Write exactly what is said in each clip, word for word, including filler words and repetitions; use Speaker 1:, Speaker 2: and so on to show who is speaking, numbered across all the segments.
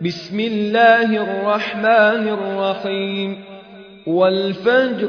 Speaker 1: بسم الله الرحمن الرحيم والفجر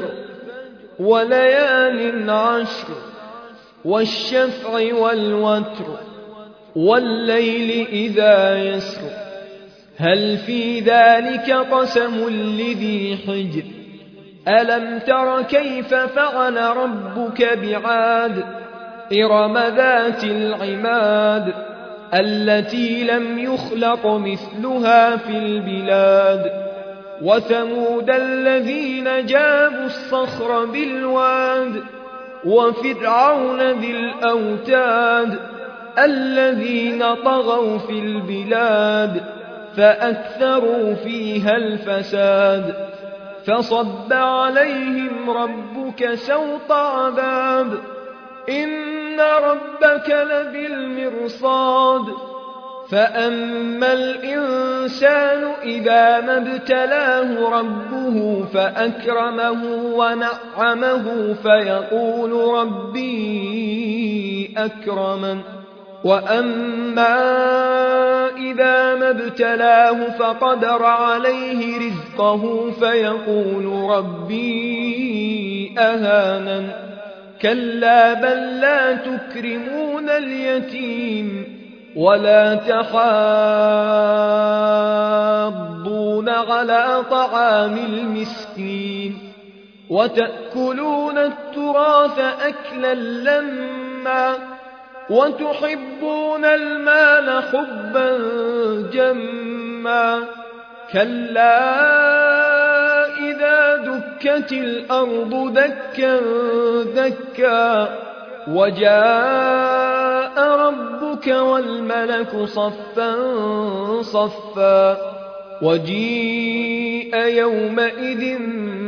Speaker 1: وليال عشر والشفع والوتر والليل إذا يسر هل في ذلك قسم لذي حجر ألم تر كيف فعل ربك بعاد إرم ذات العماد التي لم يخلق مثلها في البلاد وثمود الذين جابوا الصخر بالواد وفرعون ذي الأوتاد الذين طغوا في البلاد فأكثروا فيها الفساد فصب عليهم ربك سوط عذاب إن ربك لبالمرصاد فأما الإنسان إذا ما ابتلاه ربه فأكرمه ونعمه فيقول ربي أكرمن وأما إذا ما ابتلاه فقدر عليه رزقه فيقول ربي أهانن كلا بل لا تكرمون اليتيم ولا تحاضون على طعام المسكين وتأكلون التراث أكلا لما وتحبون المال حبا جما كلا إذا دكت الأرض دكا دكا وجاء ربك والملك صفا صفا وجيء يومئذ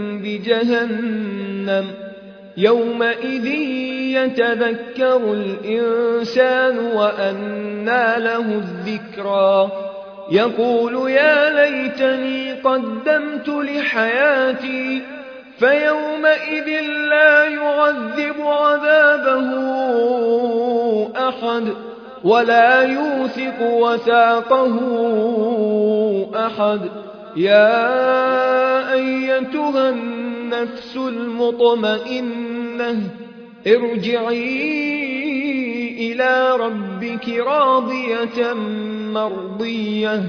Speaker 1: بجهنم يومئذ يتذكر الإنسان وأنى له الذكرى يقول يا ليتني قدمت لحياتي فيومئذ لا يعذب عذابه أحد ولا يوثق وثاقه أحد يا أيتها النفس المطمئنة ارجعي إلى ربك راضية مرضية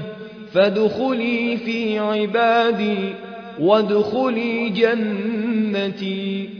Speaker 1: فادخلي في عبادي وادخلي جنتي